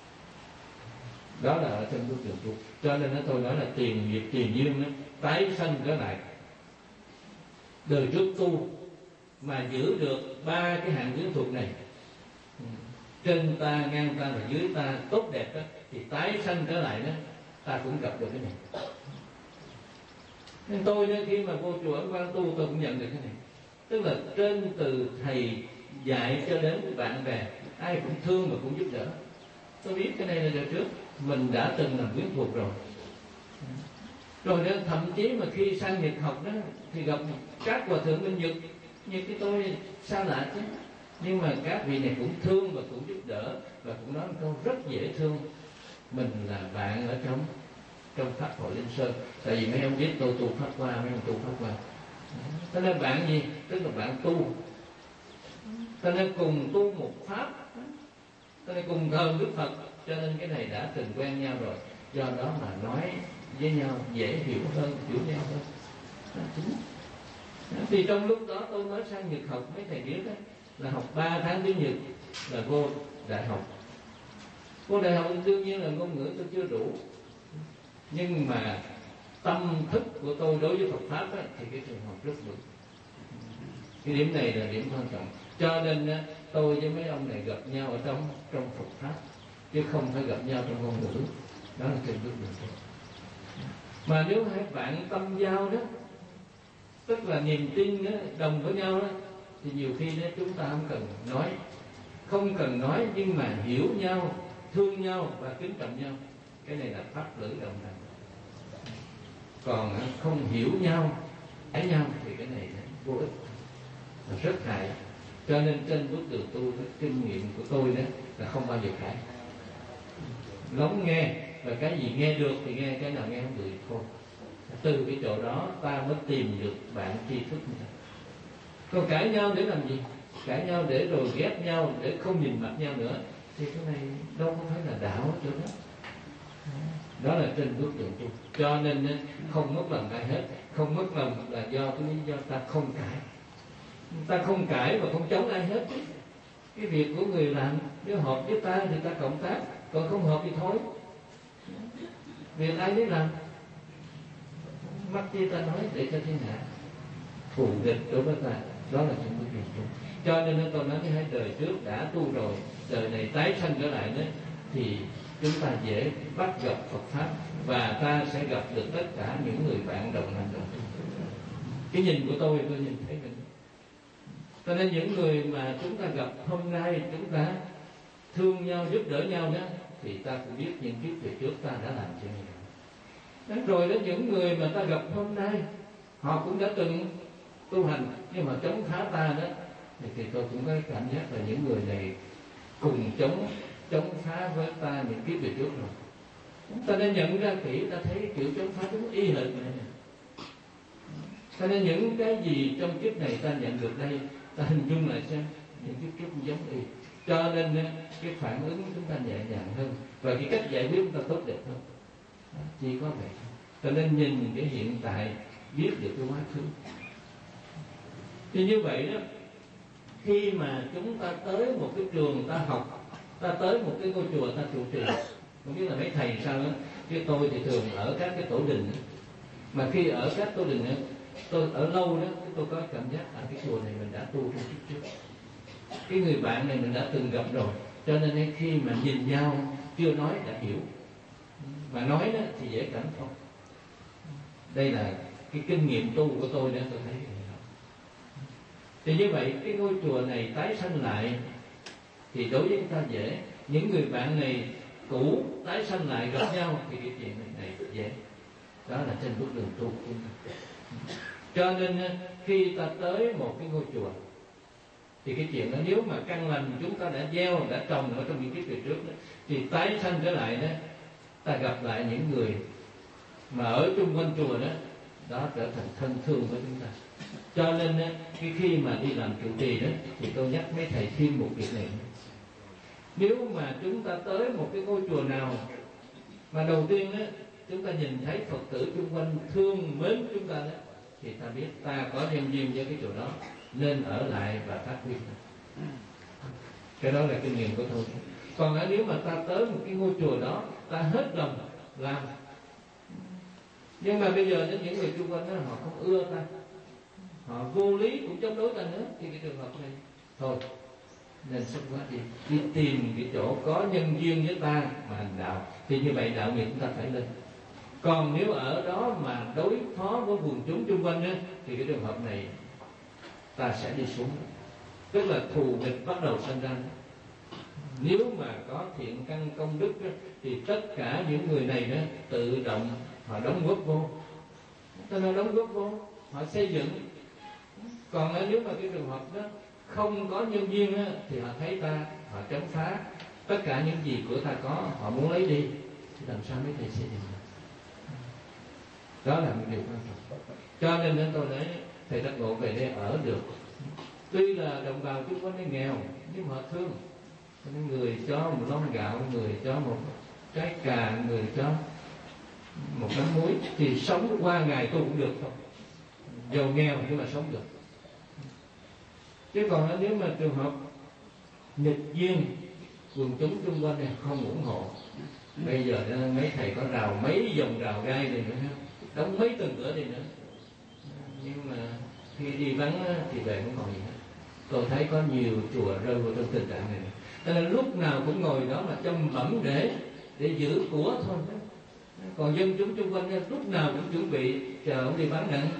Đó là ở trong bước đường tu. Cho nên đó tôi nói là tiền nghiệp tiền duyên đó, tái sanh trở lại. Đời trước tu mà giữ được ba cái hạng quyến thuộc này, trên ta, ngang ta và dưới ta tốt đẹp đó, thì tái sanh trở lại đó ta cũng gặp được cái này. Nên tôi đó, khi mà vô chùa ở Quang tu, tôi cũng nhận được cái này. Tức là trên từ thầy dạy cho đến bạn bè, ai cũng thương và cũng giúp đỡ. Tôi biết cái này là đời trước mình đã từng làm quyến thuộc rồi. Rồi đó, thậm chí mà khi sang Nhật học đó thì gặp các hòa thượng bên Nhật, như cái tôi xa lạ chứ, nhưng mà các vị này cũng thương và cũng giúp đỡ, và cũng nói một câu rất dễ thương: mình là bạn ở trong trong pháp hội Linh Sơn. Tại vì mấy ông biết tôi tu pháp qua, mấy ông tu pháp qua, cho nên bạn gì, tức là bạn tu, cho nên cùng tu một pháp, cho nên cùng thờ Đức Phật, cho nên cái này đã từng quen nhau rồi, do đó mà nói với nhau dễ hiểu hơn, hiểu nhau hơn. Đó, chính. Đó, thì trong lúc đó tôi mới sang Nhật học, mấy thầy biết đó, là học ba tháng tiếng Nhật là vô đại học. Vô đại học đương nhiên là ngôn ngữ tôi chưa đủ, nhưng mà tâm thức của tôi đối với Phật pháp ấy, thì cái trường học rất vững. Cái điểm này là điểm quan trọng. Cho nên tôi với mấy ông này gặp nhau ở trong trong Phật pháp, chứ không phải gặp nhau trong ngôn ngữ. Đó là trên bước đường thôi. Mà nếu hai bạn tâm giao đó, tức là niềm tin đó, đồng với nhau đó, thì nhiều khi đó chúng ta không cần nói, không cần nói, nhưng mà hiểu nhau, thương nhau và kính trọng nhau. Cái này là pháp lữ đồng hành. Còn không hiểu nhau, cãi nhau thì cái này vô ích, rất hại. Cho nên trên bước đường tu, cái kinh nghiệm của tôi đó là không bao giờ cãi, lắng nghe, và cái gì nghe được thì nghe, cái nào nghe không được thì thôi. Từ cái chỗ đó ta mới tìm được bạn tri thức. Còn cãi nhau để làm gì? Cãi nhau để rồi ghét nhau, để không nhìn mặt nhau nữa, thì cái này đâu có phải là đạo chỗ đó. Đó là trên bước đường tu. Cho nên không mất lòng ai hết. Không mất lòng là do cái lý do ta không cãi. Ta không cãi và không chống ai hết. Cái việc của người làm, nếu hợp với ta thì ta cộng tác, còn không hợp thì thôi. Việc ai biết làm, mắc chi ta nói để cho thiên hạ thù địch đối với ta. Đó là trong bước đường tu. Cho nên tôi nói cái hai đời trước đã tu rồi, đời này tái sanh trở lại đó, thì chúng ta dễ bắt gặp Phật pháp, và ta sẽ gặp được tất cả những người bạn đồng hành đồng tu. Cái nhìn của tôi, tôi nhìn thấy mình. Cho nên những người mà chúng ta gặp hôm nay, chúng ta thương nhau, giúp đỡ nhau đó, thì ta cũng biết những kiếp về trước ta đã làm cho nhau. Rồi đến những người mà ta gặp hôm nay, họ cũng đã từng tu hành, nhưng mà chống phá ta đó, thì, thì tôi cũng có cảm giác là những người này cùng chống chống phá với ta những kiếp về trước rồi. Ta nên nhận ra kỹ, ta thấy kiểu chống phá đúng y hệt này. Cho nên những cái gì trong kiếp này ta nhận được đây, ta hình dung lại xem những kiếp trước giống y. Cho nên cái phản ứng chúng ta nhẹ nhàng hơn, và cái cách giải quyết chúng ta tốt đẹp hơn. Chỉ có vậy. Cho nên nhìn cái hiện tại, biết được cái quá khứ. Thì như vậy đó, khi mà chúng ta tới một cái trường ta học, ta tới một cái ngôi chùa ta trụ trì, không biết là mấy thầy sao đó, chứ tôi thì thường ở các cái tổ đình. Mà khi ở các tổ đình đó, tôi ở lâu đó, tôi có cảm giác ở cái chùa này mình đã tu trong kiếp trước, cái người bạn này mình đã từng gặp rồi. Cho nên khi mà nhìn nhau chưa nói đã hiểu, mà nói đó thì dễ cảm thông. Đây là cái kinh nghiệm tu của tôi đó, tôi thấy. Thì như vậy cái ngôi chùa này tái sanh lại thì đối với chúng ta dễ. Những người bạn này cũ tái sanh lại gặp nhau thì cái chuyện này, này dễ. Đó là trên bước đường tu của chúng ta. Cho nên khi ta tới một cái ngôi chùa thì cái chuyện đó, nếu mà căn lành chúng ta đã gieo, đã trồng ở trong những kiếp về trước đó, thì tái sanh trở lại đó, ta gặp lại những người mà ở chung quanh chùa đó, đó trở thành thân thương với chúng ta. Cho nên khi khi mà đi làm trụ trì đó, thì tôi nhắc mấy thầy thêm một việc này. Nếu mà chúng ta tới một cái ngôi chùa nào mà đầu tiên đó, chúng ta nhìn thấy Phật tử chung quanh thương mến chúng ta đó, thì ta biết ta có nhân duyên với cái chùa đó, nên ở lại và phát huy. Cái đó là kinh nghiệm của tôi. Còn nếu mà ta tới một cái ngôi chùa đó, ta hết lòng làm, nhưng mà bây giờ đến những người chung quanh đó họ không ưa ta, họ vô lý cũng chống đối ta nữa, thì cái trường hợp này thôi nên xuất phát đi đi tìm cái chỗ có nhân duyên với ta mà hành đạo, thì như vậy đạo nghiệp chúng ta phải lên. Còn nếu ở đó mà đối phó với quần chúng chung quanh đó, thì cái trường hợp này ta sẽ đi xuống, tức là thù địch bắt đầu sinh ra. Nếu mà có thiện căn công đức đó, thì tất cả những người này đó tự động họ đóng góp vô, ta nói đóng góp vô, họ xây dựng. Còn nếu mà cái trường hợp đó không có nhân viên á, thì họ thấy ta, họ chống phá tất cả những gì của ta có, họ muốn lấy đi, thì làm sao mấy thầy xây dựng được? Đó là một điều quan trọng. Cho nên nên tôi nói thầy Giác Ngộ về đây ở được. Tuy là đồng bào chúng có nơi nghèo, nhưng mà họ thương. Người cho một lon gạo, người cho một trái cà, người cho một nắm muối, thì sống qua ngày tôi cũng được thôi. Giàu nghèo nhưng mà sống được. Chứ còn nếu mà trường hợp nghịch duyên, quần chúng xung quanh này không ủng hộ, bây giờ mấy thầy có rào mấy dòng rào gai này nữa, đóng mấy tầng cửa này nữa, nhưng mà khi đi vắng thì về không còn gì hết. Tôi thấy có nhiều chùa rơi vào trong tình trạng này, cho nên lúc nào cũng ngồi đó mà chăm bẩm để để giữ của thôi. Còn dân chúng xung quanh lúc nào cũng chuẩn bị chờ ông đi vắng nữa.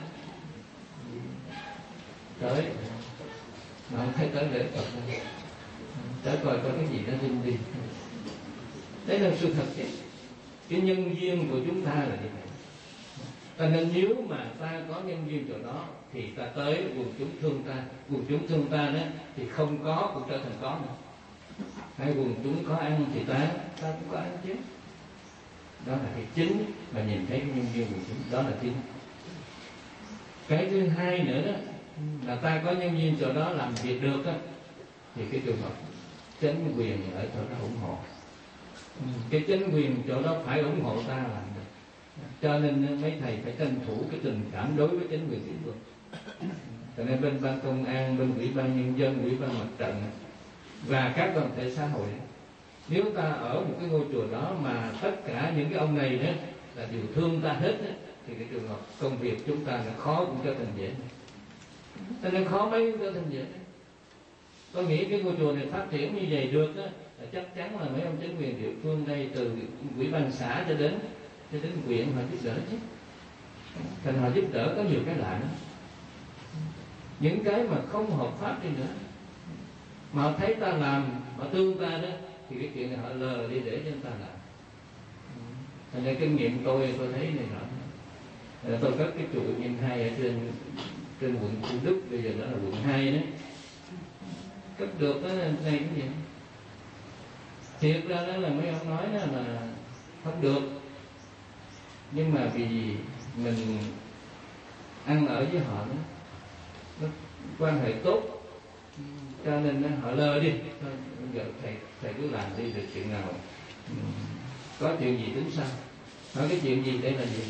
Tới mà không thấy tới lễ Phật, tới coi có cái gì nó linh đi. Đấy là sự thật chứ. Cái nhân duyên của chúng ta là như vậy. Cho nên nếu mà ta có nhân duyên chỗ đó thì ta tới quần chúng thương ta, quần chúng thương ta đó thì không có cũng trở thành có nữa. Hay quần chúng có ăn thì ta ta cũng có ăn chứ. Đó là cái chính mà nhìn thấy cái nhân duyên quần chúng, đó là chính. Cái thứ hai nữa đó là ta có nhân viên chỗ đó làm việc được á, thì cái trường hợp chính quyền ở chỗ đó ủng hộ. Cái chính quyền chỗ đó phải ủng hộ ta làm được. Cho nên mấy thầy phải tranh thủ cái tình cảm đối với chính quyền địa phương. Cho nên bên ban công an, bên ủy ban nhân dân, ủy ban mặt trận và các đoàn thể xã hội, nếu ta ở một cái ngôi chùa đó mà tất cả những cái ông này đó là đều thương ta hết đó, thì cái trường hợp công việc chúng ta là khó cũng trở thành dễ. Cho nên khó mấy cũng trở thành dễ. Tôi nghĩ cái ngôi chùa này phát triển như vậy được đó, là chắc chắn là mấy ông chính quyền địa phương đây, từ ủy ban xã cho đến cho đến huyện họ giúp đỡ chứ. Thành họ giúp đỡ có nhiều cái lạ nữa, những cái mà không hợp pháp đi nữa, mà họ thấy ta làm, họ thương ta đó, thì cái chuyện này họ lờ đi để cho người ta làm. Thành ra kinh nghiệm tôi tôi thấy này nọ. Tôi có cái chùa nhân hai ở trên trên quận Thủ Đức, bây giờ đó là quận hai đó, cất được đó này cái gì. Thiệt ra đó là mấy ông nói đó là không được, nhưng mà vì mình ăn ở với họ đó, nó quan hệ tốt, cho nên nó, họ lơ đi. Thôi, giờ thầy thầy cứ làm đi, được chuyện nào có chuyện gì tính sao. Nói cái chuyện gì đây là gì?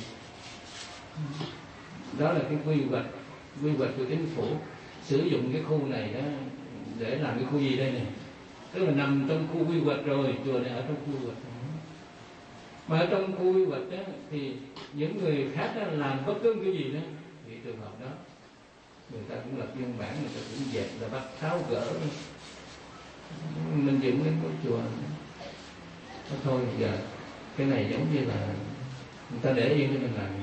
Đó là cái quy hoạch quy hoạch của chính phủ sử dụng cái khu này đó để làm cái khu gì đây này, tức là nằm trong khu quy hoạch rồi, chùa này ở trong khu quy hoạch. Mà ở trong khu quy hoạch đó thì những người khác đó làm bất cứ cái gì đó, thì trường hợp đó người ta cũng lập biên bản, người ta cũng dẹp, là bắt tháo gỡ. Mình dựng đến cái chùa đó thôi. Giờ cái này giống như là người ta để yên cho mình làm.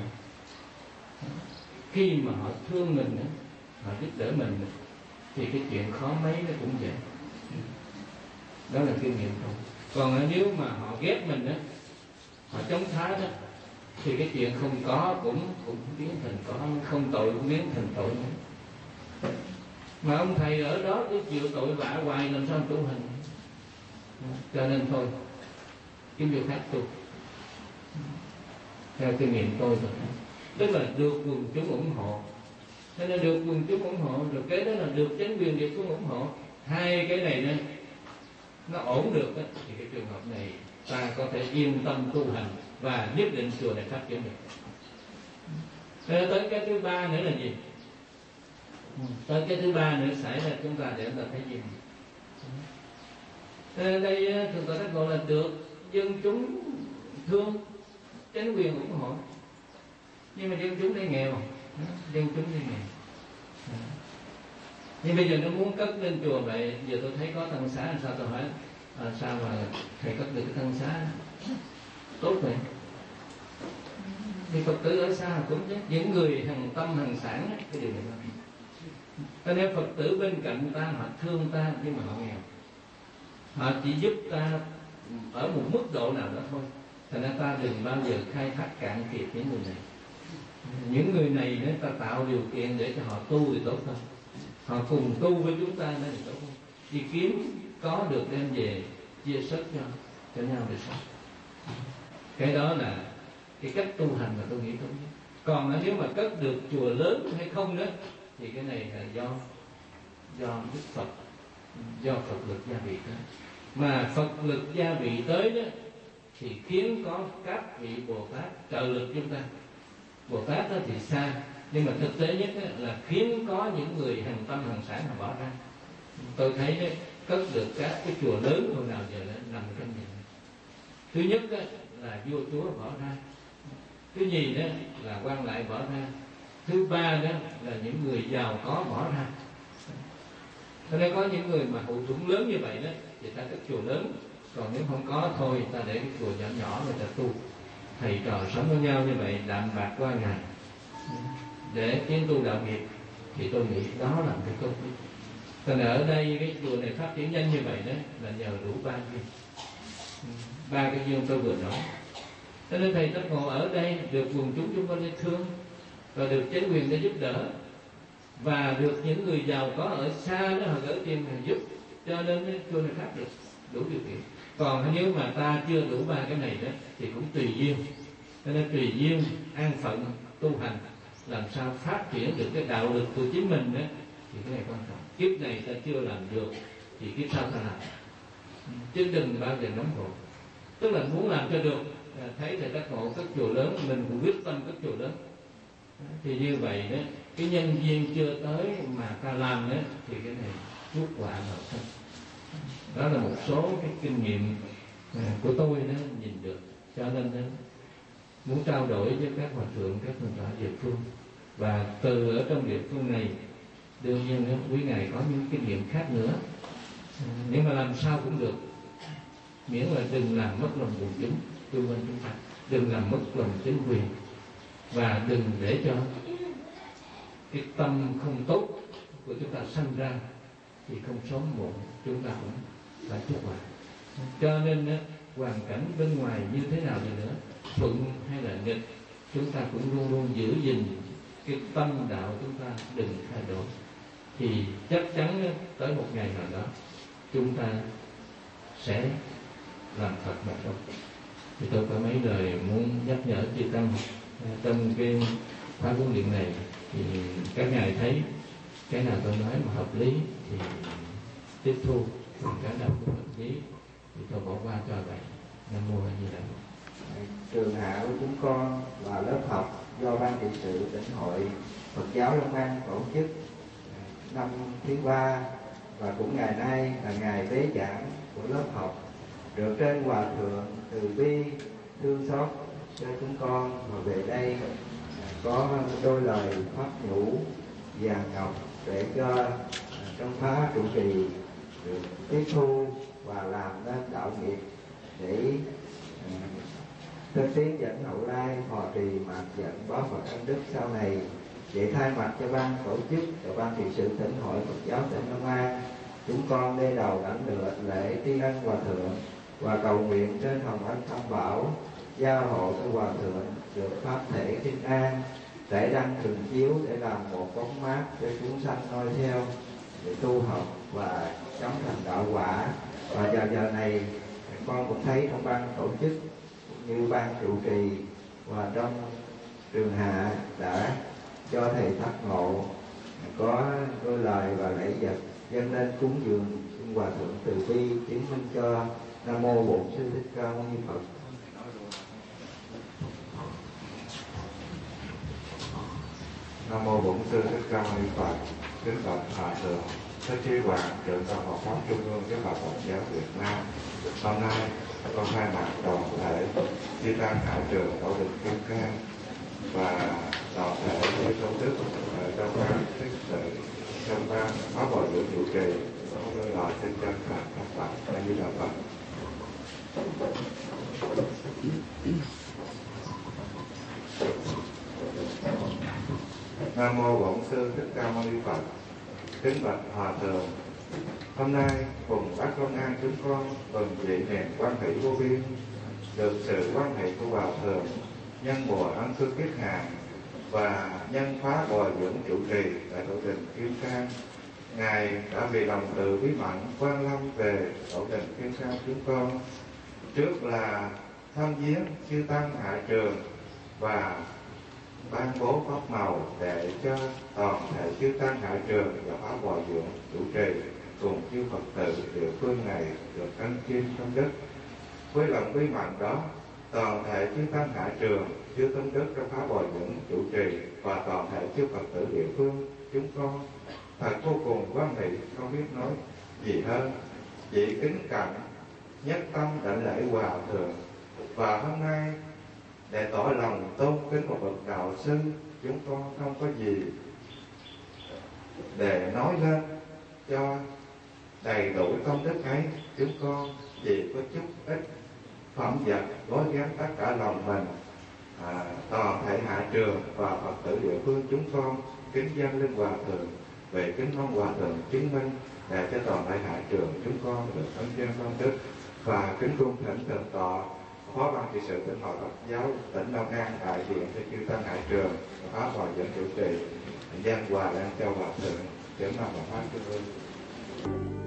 Khi mà họ thương mình, họ giúp đỡ mình, thì cái chuyện khó mấy nó cũng vậy. Đó là kinh nghiệm thôi. Còn nếu mà họ ghét mình, họ chống phá đó, thì cái chuyện không có cũng cũng biến thành có, không tội cũng biến thành tội nữa. Mà ông thầy ở đó cứ chịu tội vạ hoài, làm sao tu hành. Cho nên thôi, cái việc khác tu theo kinh nghiệm tôi rồi, tức là được quần chúng ủng hộ. Thế nên được quần chúng ủng hộ, rồi cái đó là được chính quyền địa phương ủng hộ. Hai cái này nó nó ổn được đó, thì cái trường hợp này ta có thể yên tâm tu hành và nhất định chùa này phát triển được. Thế tới cái thứ ba nữa là gì? Tới cái thứ ba nữa xảy ra chúng ta để chúng ta thấy gì? Thế đây thường ta nói gọi là được dân chúng thương, chính quyền ủng hộ. Nhưng mà dân chúng đây nghèo, dân chúng đây nghèo. Nhưng bây giờ nó muốn cất lên chùa vậy, giờ tôi thấy có tăng xá, sao tôi hỏi à, sao mà thầy cất được cái tăng xá tốt vậy? Thì Phật tử ở xa cũng chứ, những người hằng tâm hằng sản cái điều này. Cho nên Phật tử bên cạnh ta họ thương ta, nhưng mà họ nghèo, họ chỉ giúp ta ở một mức độ nào đó thôi. Thành ra ta đừng bao giờ khai thác cạn kiệt những người này. Những người này nếu ta tạo điều kiện để cho họ tu thì tốt hơn, họ cùng tu với chúng ta nên thì tốt hơn. Đi kiếm có được đem về chia sớt cho cho nhau để sống. Cái đó là cái cách tu hành mà tôi nghĩ tốt nhất. Còn nếu mà cất được chùa lớn hay không đó thì cái này là do do Đức Phật, do Phật lực gia vị tới. Mà Phật lực gia vị tới đó thì khiến có các vị Bồ Tát trợ lực chúng ta. Bồ Tát đó thì xa, nhưng mà thực tế nhất là khiến có những người hành tâm hành sản họ bỏ ra. Tôi thấy đấy, cất được các cái chùa lớn hồi nào giờ nằm trong nhà. Thứ nhất đó là vua chúa bỏ ra, thứ nhì đó là quan lại bỏ ra, thứ ba đó là những người giàu có bỏ ra. Cho nên có những người mà hậu thuẫn lớn như vậy đó thì ta cất chùa lớn, còn nếu không có thôi ta để cái chùa nhỏ nhỏ người ta tu. Thầy trò sống với nhau như vậy đạm bạc qua ngày để tiến tu đạo nghiệp thì tôi nghĩ đó là một cái tốt nhất. Cho nên ở đây cái chùa này phát triển nhanh như vậy đó là nhờ đủ ba duyên, ba cái duyên tôi vừa nói. Cho nên thầy Tất Ngộ ở đây được quần chúng chúng con yêu thương và được chính quyền để giúp đỡ, và được những người giàu có ở xa đó họ gửi tiền họ giúp, cho nên cái chùa này phát được đủ điều kiện. Còn nếu mà ta chưa đủ ba cái này đó thì cũng tùy duyên. Cho nên tùy duyên an phận tu hành, làm sao phát triển được cái đạo lực của chính mình đó thì cái này quan trọng. Kiếp này ta chưa làm được thì kiếp sau ta làm, chứ đừng bao giờ nóng vội. Tức là muốn làm cho được, thấy thầy Tất Ngộ cất chùa lớn, mình cũng quyết tâm cất chùa lớn. Thì như vậy đó, cái nhân duyên chưa tới mà ta làm đó thì cái này chuốc quả nào không. Đó là một số cái kinh nghiệm của tôi đó nhìn được. Cho nên đó, muốn trao đổi với các hòa thượng, các tôn giả địa phương, và từ ở trong địa phương này đương nhiên đó, quý ngài có những kinh nghiệm khác nữa, nhưng mà làm sao cũng được, miễn là đừng làm mất lòng quần chúng xung quanh chúng ta, đừng làm mất lòng chính quyền, và đừng để cho cái tâm không tốt của chúng ta sanh ra thì không sớm muộn chúng ta cũng phải chuốc quả. Cho nên đó, hoàn cảnh bên ngoài như thế nào đi nữa, thuận hay là nghịch, chúng ta cũng luôn luôn giữ gìn cái tâm đạo chúng ta đừng thay đổi, thì chắc chắn đó, tới một ngày nào đó chúng ta sẽ làm Phật mà thôi. Thì tôi có mấy lời muốn nhắc nhở chư tăng trong cái khóa huấn luyện này, thì các ngài thấy cái nào tôi nói mà hợp lý thì tiếp thu, còn cái nào không hợp lý thì tôi bỏ qua cho vậy. Nam mô A Di Đà Phật. Trường Hạ của chúng con là lớp học do Ban trị sự tỉnh hội Phật giáo Long An tổ chức năm thứ ba, và cũng ngày nay là ngày bế giảng của lớp học, được trên Hòa Thượng từ bi thương xót cho chúng con, và về đây có đôi lời pháp nhũ vàng ngọc để cho trong khóa trụ trì được tiếp thu và làm nên đạo nghiệp để uh, tiến dẫn hậu lai hòa trì mạt dẫn bó Phật ân đức sau này. Để thay mặt cho ban tổ chức và ban trị sự tỉnh hội Phật giáo tỉnh Long An, chúng con đê đầu đảnh lựa lễ tri ân Hòa Thượng và cầu nguyện trên hồng ân tam bảo gia hộ cho Hòa Thượng được pháp thể thiên an, để đăng thường chiếu để làm một bóng mát cho chúng sanh noi theo để tu học và chóng thành đạo quả. Và giờ giờ này con cũng thấy trong ban tổ chức như ban trụ trì và trong Trường Hạ đã cho thầy Tất Ngộ có đôi lời và lễ vật dâng lên cúng dường xin Hòa Thượng từ bi chứng minh cho. Nam mô Bổn Sư Thích Ca Mâu Ni Phật. Nam mô Bổn Sư Thích Ca Mâu Ni Phật. Kính bạch Hòa Thượng Thích Trí Hoàng, trưởng ban Phật pháp Trung ương giáo hội Phật giáo Việt Nam. Hôm nay con thay mặt đoàn thể chư tăng hải trường Tổ đình Kim Cang và đoàn thể với công đức trong ban thích sự trong ban pháp bồi dưỡng trụ trì lời xin chân thành các bạn A Di Đà Phật. Nam mô Bổn Sư Thích Ca Mâu Ni Phật. Kính bạch Hòa Thượng, hôm nay cùng bác công an chúng con mừng kỷ niệm quan hệ vô biên được sự quan hệ của Hòa Thượng nhân mùa Ân Cư Kiết Hạ và nhân khóa bồi dưỡng trụ trì tại tổ đình Kim Cang. Ngài đã vì lòng từ bí mẫn quan lâm về tổ đình Kim Cang chúng con, trước là thăm viếng chư tăng Hạ Trường và ban bố pháp màu để cho toàn thể chư tăng Hạ Trường và pháp bồi dưỡng chủ trì cùng chư Phật tử địa phương này được ân chiêm công đức. Với lòng bí mẫn đó, toàn thể chư tăng Hạ Trường, chư tôn đức trong pháp bồi dưỡng chủ trì và toàn thể chư Phật tử địa phương chúng con thật vô cùng quan hỷ, không biết nói gì hơn. Chỉ kính cẩn nhất tâm đảnh lễ Hòa Thượng, và hôm nay để tỏ lòng tôn kính một bậc đạo sư, chúng con không có gì để nói lên cho đầy đủ công đức ấy. Chúng con chỉ có chút ít phẩm vật gói ghém tất cả lòng mình, à, toàn thể Hạ Trường và Phật tử địa phương chúng con kính dâng lên Hòa Thượng, về kính mong Hòa Thượng chứng minh để cho toàn thể Hạ Trường chúng con được ân chiêm công đức, và kính cung thỉnh thượng tọa Phó ban trị sự Tỉnh Hội Phật giáo tỉnh Long An đại diện cho chư tăng Hạ Trường pháp bồi dưỡng chủ trì dân hòa lên cho Hòa Thượng. Kính mong Pháp Trung ương.